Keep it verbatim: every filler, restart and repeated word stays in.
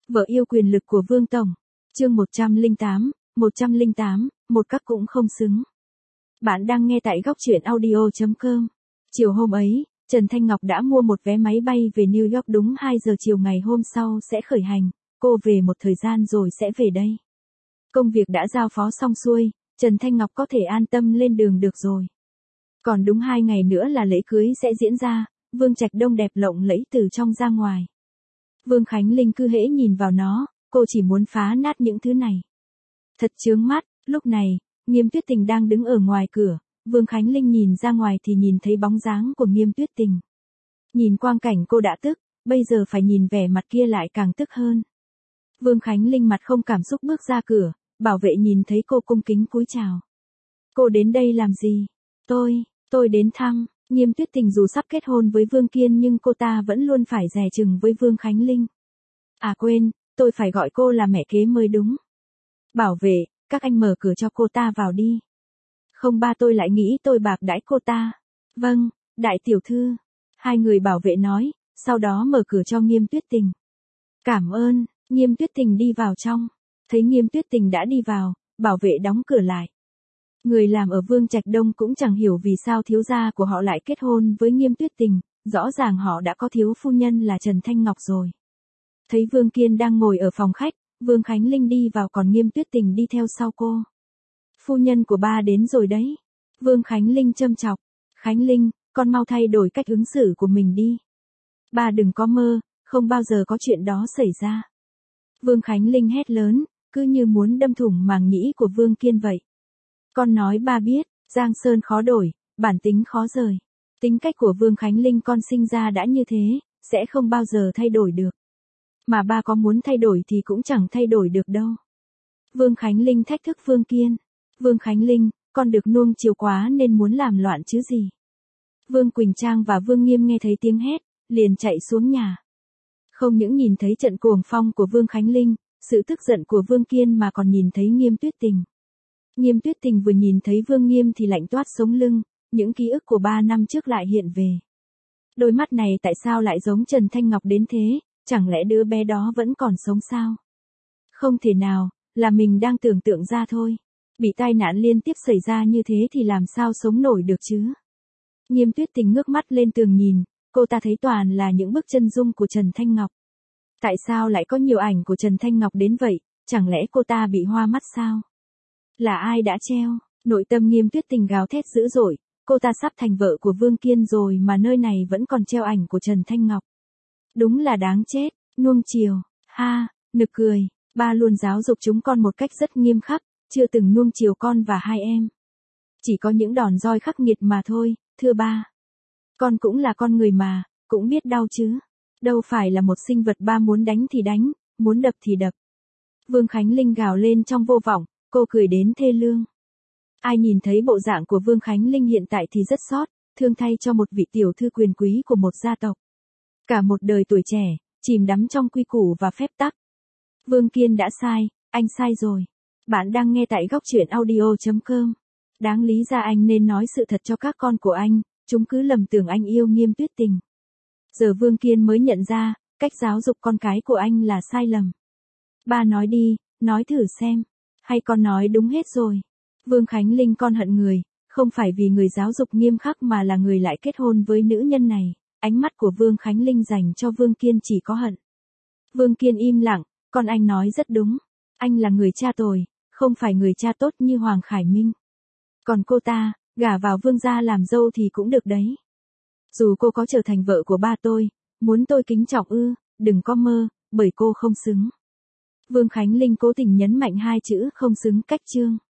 Vợ yêu quyền lực của Vương Tổng. Chương một trăm lẻ tám, một trăm lẻ tám, một các cũng không xứng. Bạn đang nghe tại góc truyện audio chấm com. Chiều hôm ấy, Trần Thanh Ngọc đã mua một vé máy bay về New York đúng hai giờ chiều ngày hôm sau sẽ khởi hành, cô về một thời gian rồi sẽ về đây. Công việc đã giao phó xong xuôi, Trần Thanh Ngọc có thể an tâm lên đường được rồi. Còn đúng hai ngày nữa là lễ cưới sẽ diễn ra, Vương Trạch Đông đẹp lộng lẫy từ trong ra ngoài. Vương Khánh Linh cứ hễ nhìn vào nó, cô chỉ muốn phá nát những thứ này. Thật chướng mắt, lúc này, Nghiêm Tuyết Tình đang đứng ở ngoài cửa, Vương Khánh Linh nhìn ra ngoài thì nhìn thấy bóng dáng của Nghiêm Tuyết Tình. Nhìn quang cảnh cô đã tức, bây giờ phải nhìn vẻ mặt kia lại càng tức hơn. Vương Khánh Linh mặt không cảm xúc bước ra cửa, bảo vệ nhìn thấy cô cung kính cúi chào. Cô đến đây làm gì? Tôi, tôi đến thăm. Nghiêm Tuyết Tình dù sắp kết hôn với Vương Kiên nhưng cô ta vẫn luôn phải dè chừng với Vương Khánh Linh. À quên, tôi phải gọi cô là mẹ kế mới đúng. Bảo vệ, các anh mở cửa cho cô ta vào đi. Không ba tôi lại nghĩ tôi bạc đãi cô ta. Vâng, đại tiểu thư. Hai người bảo vệ nói, sau đó mở cửa cho Nghiêm Tuyết Tình. Cảm ơn, Nghiêm Tuyết Tình đi vào trong. Thấy Nghiêm Tuyết Tình đã đi vào, bảo vệ đóng cửa lại. Người làm ở Vương Trạch Đông cũng chẳng hiểu vì sao thiếu gia của họ lại kết hôn với Nghiêm Tuyết Tình, rõ ràng họ đã có thiếu phu nhân là Trần Thanh Ngọc rồi. Thấy Vương Kiên đang ngồi ở phòng khách, Vương Khánh Linh đi vào còn Nghiêm Tuyết Tình đi theo sau cô. Phu nhân của ba đến rồi đấy. Vương Khánh Linh châm chọc. Khánh Linh, con mau thay đổi cách ứng xử của mình đi. Ba đừng có mơ, không bao giờ có chuyện đó xảy ra. Vương Khánh Linh hét lớn, cứ như muốn đâm thủng màng nhĩ của Vương Kiên vậy. Con nói ba biết, Giang Sơn khó đổi, bản tính khó rời. Tính cách của Vương Khánh Linh con sinh ra đã như thế, sẽ không bao giờ thay đổi được. Mà ba có muốn thay đổi thì cũng chẳng thay đổi được đâu. Vương Khánh Linh thách thức Vương Kiên. Vương Khánh Linh, con được nuông chiều quá nên muốn làm loạn chứ gì. Vương Quỳnh Trang và Vương Nghiêm nghe thấy tiếng hét, liền chạy xuống nhà. Không những nhìn thấy trận cuồng phong của Vương Khánh Linh, sự tức giận của Vương Kiên mà còn nhìn thấy Nghiêm Tuyết Tình. Nghiêm Tuyết Tình vừa nhìn thấy Vương Nghiêm thì lạnh toát sống lưng, những ký ức của ba năm trước lại hiện về. Đôi mắt này tại sao lại giống Trần Thanh Ngọc đến thế, chẳng lẽ đứa bé đó vẫn còn sống sao? Không thể nào, là mình đang tưởng tượng ra thôi. Bị tai nạn liên tiếp xảy ra như thế thì làm sao sống nổi được chứ? Nghiêm Tuyết Tình ngước mắt lên tường nhìn, cô ta thấy toàn là những bức chân dung của Trần Thanh Ngọc. Tại sao lại có nhiều ảnh của Trần Thanh Ngọc đến vậy, chẳng lẽ cô ta bị hoa mắt sao? Là ai đã treo? Nội tâm Nghiêm Tuyết Tình gào thét dữ dội, cô ta sắp thành vợ của Vương Kiên rồi mà nơi này vẫn còn treo ảnh của Trần Thanh Ngọc. Đúng là đáng chết, nuông chiều, ha, nực cười, ba luôn giáo dục chúng con một cách rất nghiêm khắc, chưa từng nuông chiều con và hai em. Chỉ có những đòn roi khắc nghiệt mà thôi, thưa ba. Con cũng là con người mà, cũng biết đau chứ. Đâu phải là một sinh vật ba muốn đánh thì đánh, muốn đập thì đập. Vương Khánh Linh gào lên trong vô vọng, cô cười đến thê lương. Ai nhìn thấy bộ dạng của Vương Khánh Linh hiện tại thì rất xót, thương thay cho một vị tiểu thư quyền quý của một gia tộc. Cả một đời tuổi trẻ, chìm đắm trong quy củ và phép tắc. Vương Kiên đã sai, anh sai rồi. Bạn đang nghe tại góc truyện audio chấm com. Đáng lý ra anh nên nói sự thật cho các con của anh, chúng cứ lầm tưởng anh yêu Nghiêm Tuyết Tình. Giờ Vương Kiên mới nhận ra, cách giáo dục con cái của anh là sai lầm. Ba nói đi, nói thử xem. Hay con nói đúng hết rồi. Vương Khánh Linh con hận người, không phải vì người giáo dục nghiêm khắc mà là người lại kết hôn với nữ nhân này. Ánh mắt của Vương Khánh Linh dành cho Vương Kiên chỉ có hận. Vương Kiên im lặng, con anh nói rất đúng. Anh là người cha tồi, không phải người cha tốt như Hoàng Khải Minh. Còn cô ta, gả vào Vương gia làm dâu thì cũng được đấy. Dù cô có trở thành vợ của ba tôi, muốn tôi kính trọng ư, đừng có mơ, bởi cô không xứng. Vương Khánh Linh cố tình nhấn mạnh hai chữ không xứng cách chương.